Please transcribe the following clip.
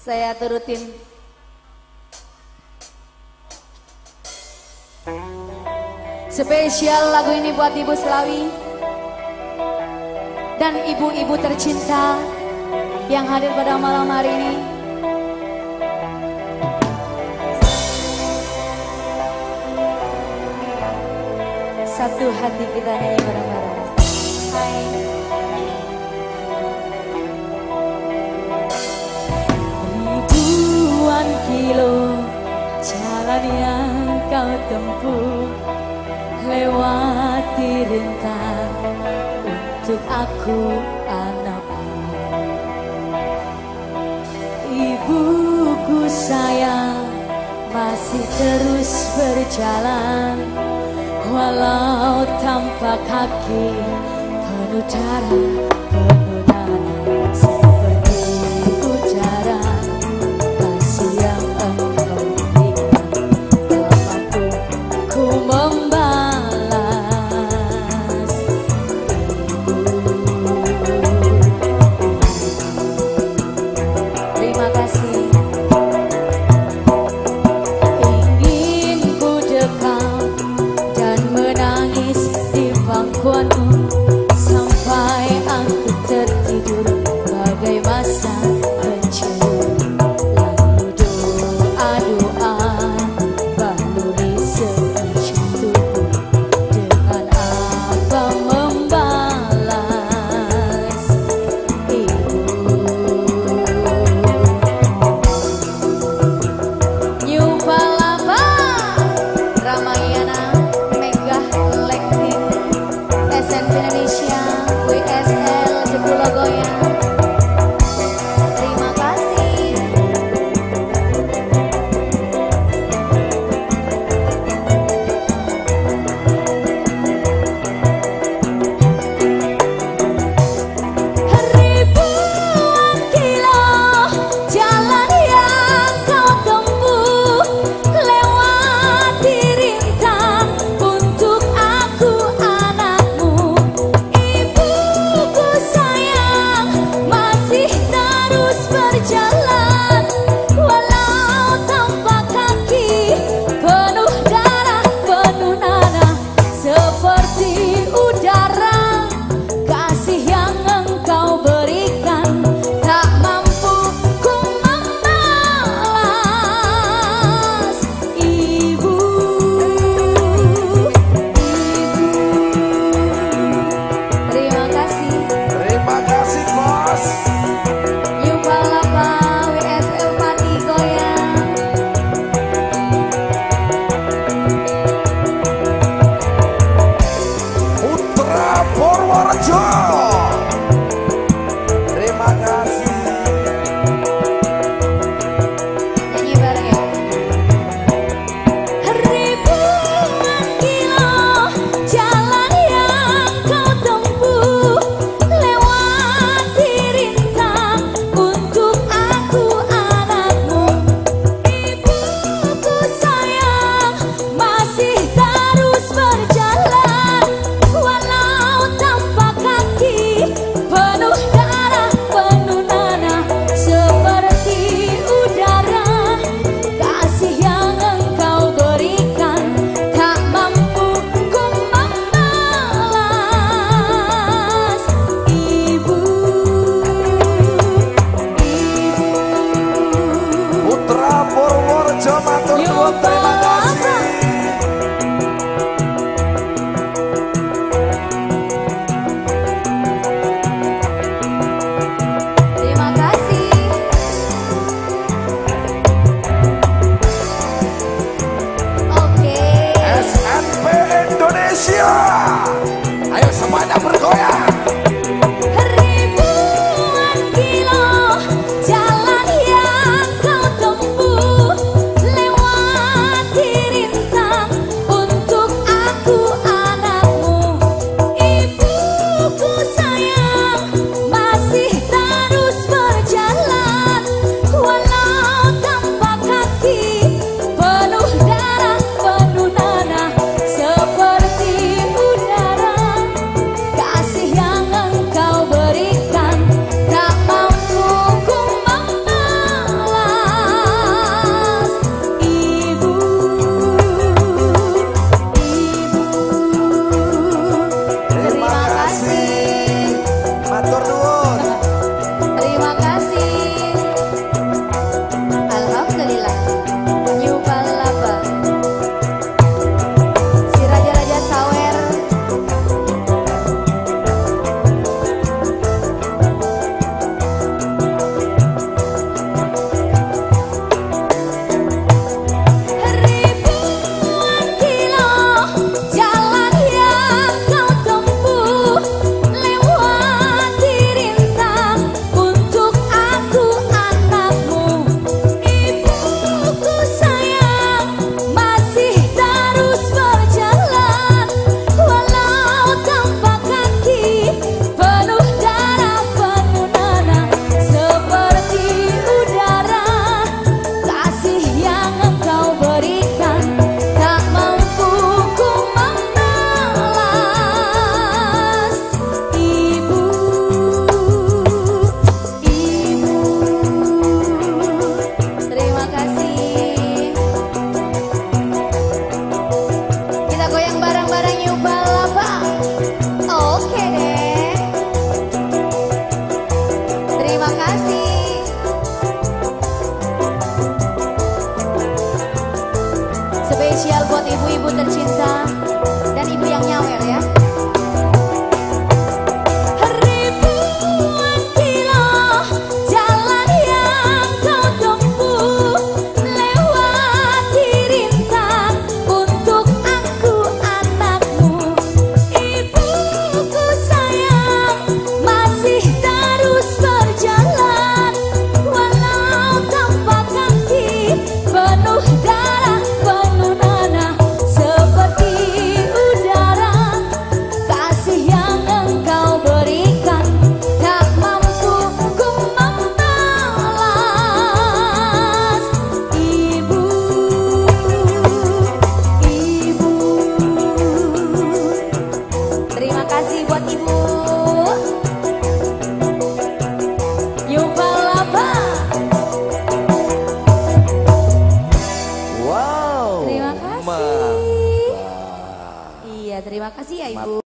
Saya turutin. Spesial lagu ini buat Ibu Selawi dan ibu-ibu tercinta yang hadir pada malam hari ini. Satu hati kita nyanyi bareng-bareng. Hai. Ribuan kilo jalan yang kau tempuh, lewati rintang untuk aku anakmu. Ibuku sayang masih terus berjalan, walau tanpa kaki penuh darah penuh nanah. Seperti ujaran kasih yang engkau berikan, tak mampu ku membalas. Terima kasih. Ingin ku dekam dan menangis di pangkuanmu sampai aku tertidur bagai masa kecil. Lalu doa-doa baluri sekejap tubuh, dengan apa membalas ibu. New Palapa Ramayana Megah Lekti SNP Indonesia WSL jebul logonya. Makasih ya Ibu.